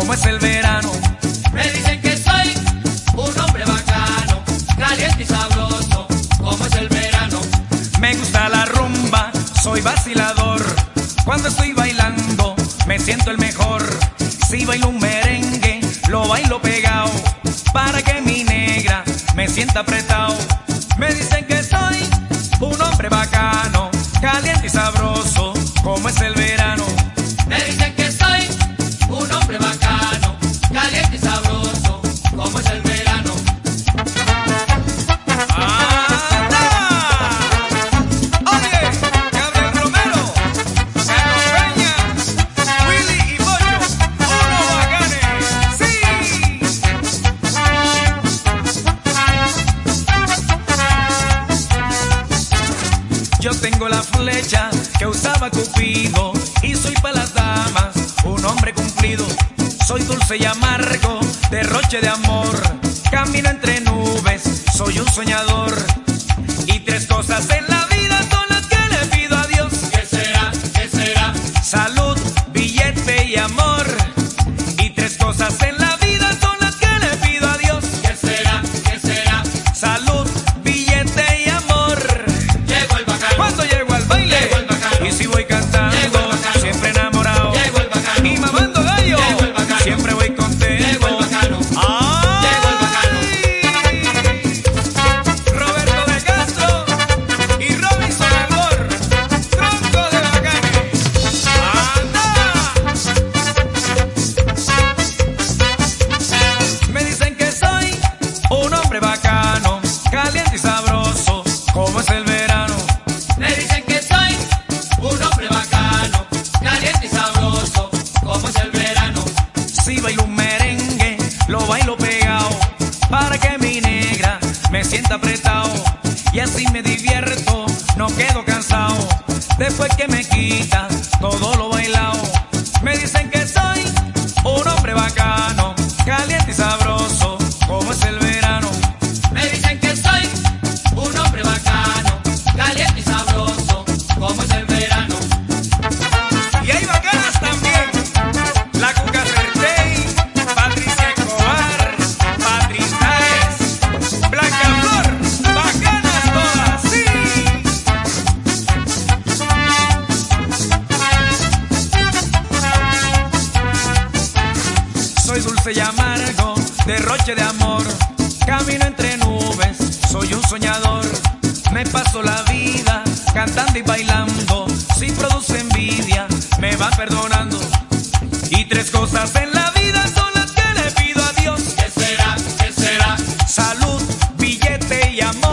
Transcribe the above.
como es el verano. Me dicen que soy un hombre bacano, caliente y sabroso, como es el verano. Me gusta la rumba, soy vacilador. Cuando estoy bailando, me siento el mejor. Si bailo un merengue, lo bailo pegado, para que mi negra me sienta apretado. Me dicen que soy un hombre bacano, caliente y sabroso, como es el verano. Me dicen que soy un hombre bacano, caliente y sabroso, como es el verano. ¡Anda! Oye, Gabriel Romero, Carlos Peña, Willy y Pollo, unos bacanes, ¡sí! Yo tengo la flecha que usaba Cupido y soy para las damas un hombre cumplido. Soy dulce y amargo, derroche de amor. Camino entre nubes, soy un soñador. Y tres cosas en la vida son las que le pido a Dios. ¿Qué será? ¿Qué será? Salud, billete y amor. Y tres cosas en la vida son las que le pido a Dios. ¿Qué será? ¿Qué será? Salud, billete y amor. Llegó el bacano. Cuando llego al baile, Llegó el bacano. y si voy cantando, Llegó el bacano. siempre enamorado. Llegó el bacano. Y mamando gallo, Llegó el bacano. siempre voy contento. Llegó el bacano. ¡Ay! Llegó el bacano. Roberto de Castro y Robinson Albor, tronco de bacanes. ¡Anda! Me dicen que soy un hombre bacano, caliente y sabroso, como es el verano. Me dicen que soy un hombre bacano, caliente y sabroso, como es el verano. Si bailo un merengue, lo bailo pegado, para que mi negra me sienta apretado. Y así me divierto, no quedo cansado, después que me quita todo lo bailado. Me dicen que soy un hombre bacano, caliente y sabroso, como es el verano. Me dicen que soy un hombre bacano, caliente y sabroso, como es el verano. Y hay bacanas también, la Cuca Certey, Patricia Escobar, Patricia Sáez, Blanca Flor, bacanas todas, sí. Soy dulce y amargo, derroche de amor. Camino entre nubes, soy un soñador. Me paso la vida cantando y bailando. Si produce envidia, me va perdonando. Y tres cosas en la vida son las que le pido a Dios. ¿Qué será? ¿Qué será? Salud, billete y amor.